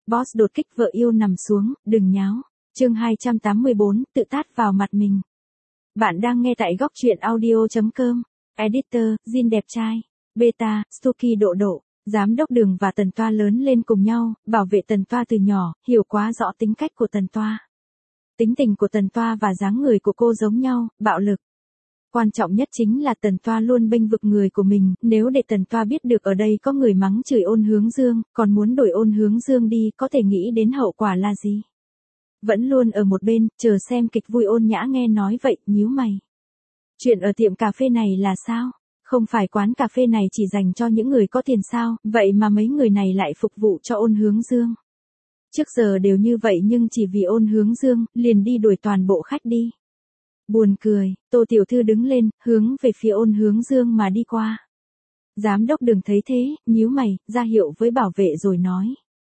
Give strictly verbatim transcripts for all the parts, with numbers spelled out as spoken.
Boss đột kích vợ yêu nằm xuống, đừng nháo. Chương hai trăm tám mươi bốn, tự tát vào mặt mình. Bạn đang nghe tại góc truyện audio chấm com. Editor, Jin đẹp trai. Beta, Stuki độ độ. Giám đốc Đường và Tần Toa lớn lên cùng nhau, bảo vệ Tần Toa từ nhỏ, hiểu quá rõ tính cách của Tần Toa. Tính tình của Tần Toa và dáng người của cô giống nhau, bạo lực. Quan trọng nhất chính là Tần Toa luôn bênh vực người của mình, nếu để Tần Toa biết được ở đây có người mắng chửi Ôn Hướng Dương, còn muốn đổi Ôn Hướng Dương đi, có thể nghĩ đến hậu quả là gì. Vẫn luôn ở một bên, chờ xem kịch vui Ôn Nhã nghe nói vậy, nhíu mày. Chuyện ở tiệm cà phê này là sao? Không phải quán cà phê này chỉ dành cho những người có tiền sao, vậy mà mấy người này lại phục vụ cho Ôn Hướng Dương. Trước giờ đều như vậy nhưng chỉ vì Ôn Hướng Dương, liền đi đuổi toàn bộ khách đi. Buồn cười, Tô Tiểu Thư đứng lên, hướng về phía Ôn Hướng Dương mà đi qua. Giám đốc Đường thấy thế, nhíu mày, ra hiệu với bảo vệ rồi nói.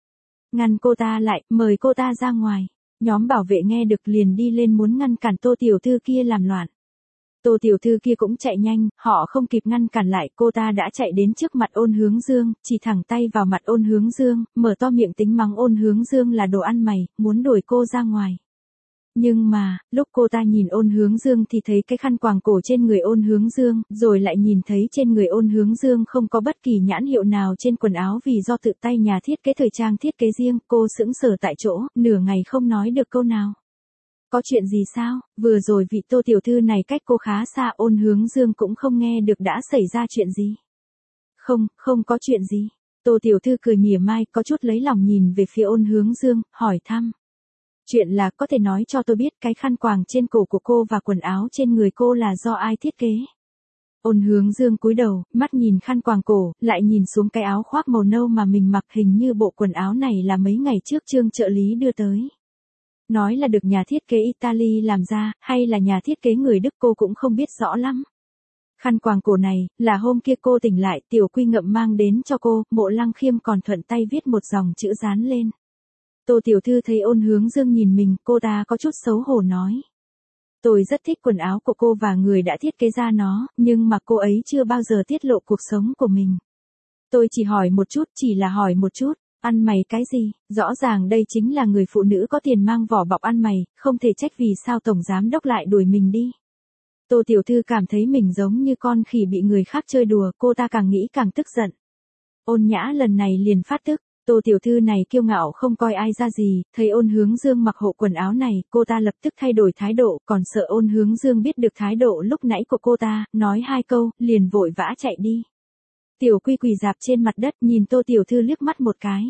Ngăn cô ta lại, mời cô ta ra ngoài. Nhóm bảo vệ nghe được liền đi lên muốn ngăn cản Tô Tiểu Thư kia làm loạn. Tô Tiểu Thư kia cũng chạy nhanh, họ không kịp ngăn cản lại, cô ta đã chạy đến trước mặt Ôn Hướng Dương, chỉ thẳng tay vào mặt Ôn Hướng Dương, mở to miệng tính mắng Ôn Hướng Dương là đồ ăn mày, muốn đuổi cô ra ngoài. Nhưng mà, lúc cô ta nhìn Ôn Hướng Dương thì thấy cái khăn quàng cổ trên người Ôn Hướng Dương, rồi lại nhìn thấy trên người Ôn Hướng Dương không có bất kỳ nhãn hiệu nào trên quần áo vì do tự tay nhà thiết kế thời trang thiết kế riêng, cô sững sờ tại chỗ, nửa ngày không nói được câu nào. Có chuyện gì sao? Vừa rồi vị Tô Tiểu Thư này cách cô khá xa, Ôn Hướng Dương cũng không nghe được đã xảy ra chuyện gì. Không, không có chuyện gì. Tô Tiểu Thư cười mỉa mai, có chút lấy lòng nhìn về phía Ôn Hướng Dương, hỏi thăm. Chuyện là có thể nói cho tôi biết cái khăn quàng trên cổ của cô và quần áo trên người cô là do ai thiết kế. Ôn Hướng Dương cúi đầu, mắt nhìn khăn quàng cổ, lại nhìn xuống cái áo khoác màu nâu mà mình mặc, hình như bộ quần áo này là mấy ngày trước Trương trợ lý đưa tới. Nói là được nhà thiết kế Italy làm ra, hay là nhà thiết kế người Đức cô cũng không biết rõ lắm. Khăn quàng cổ này, là hôm kia cô tỉnh lại, Tiểu Quy Ngậm mang đến cho cô, Mộ Lăng Khiêm còn thuận tay viết một dòng chữ dán lên. Tô Tiểu Thư thấy Ôn Hướng Dương nhìn mình, cô ta có chút xấu hổ nói. Tôi rất thích quần áo của cô và người đã thiết kế ra nó, nhưng mà cô ấy chưa bao giờ tiết lộ cuộc sống của mình. Tôi chỉ hỏi một chút, chỉ là hỏi một chút, ăn mày cái gì, rõ ràng đây chính là người phụ nữ có tiền mang vỏ bọc ăn mày, không thể trách vì sao Tổng Giám Đốc lại đuổi mình đi. Tô Tiểu Thư cảm thấy mình giống như con khỉ bị người khác chơi đùa, cô ta càng nghĩ càng tức giận. Ôn Nhã lần này liền phát tức. Tô Tiểu Thư này kiêu ngạo không coi ai ra gì, thấy Ôn Hướng Dương mặc hộ quần áo này, cô ta lập tức thay đổi thái độ, còn sợ Ôn Hướng Dương biết được thái độ lúc nãy của cô ta, nói hai câu, liền vội vã chạy đi. Tiểu Quy quỳ dạp trên mặt đất nhìn Tô Tiểu Thư liếc mắt một cái.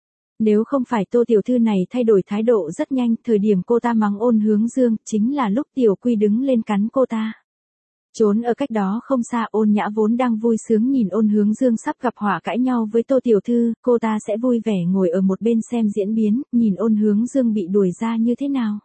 Nếu không phải Tô Tiểu Thư này thay đổi thái độ rất nhanh, thời điểm cô ta mắng Ôn Hướng Dương, chính là lúc Tiểu Quy đứng lên cắn cô ta. Trốn ở cách đó không xa, Ôn Nhã vốn đang vui sướng nhìn Ôn Hướng Dương sắp gặp họa cãi nhau với Tô Tiểu Thư, cô ta sẽ vui vẻ ngồi ở một bên xem diễn biến, nhìn Ôn Hướng Dương bị đuổi ra như thế nào.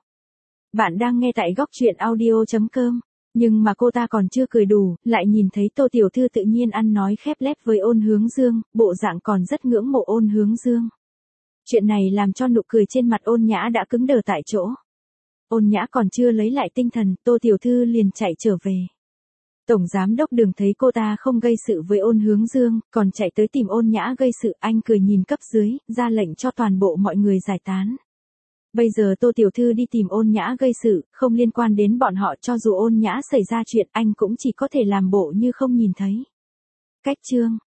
Bạn đang nghe tại góc truyện audio chấm com, nhưng mà cô ta còn chưa cười đủ, lại nhìn thấy Tô Tiểu Thư tự nhiên ăn nói khép lép với Ôn Hướng Dương, bộ dạng còn rất ngưỡng mộ Ôn Hướng Dương. Chuyện này làm cho nụ cười trên mặt Ôn Nhã đã cứng đờ tại chỗ. Ôn Nhã còn chưa lấy lại tinh thần, Tô Tiểu Thư liền chạy trở về. Tổng Giám Đốc Đường thấy cô ta không gây sự với Ôn Hướng Dương, còn chạy tới tìm Ôn Nhã gây sự, anh cười nhìn cấp dưới, ra lệnh cho toàn bộ mọi người giải tán. Bây giờ Tô Tiểu Thư đi tìm Ôn Nhã gây sự, không liên quan đến bọn họ, cho dù Ôn Nhã xảy ra chuyện anh cũng chỉ có thể làm bộ như không nhìn thấy. Cách chương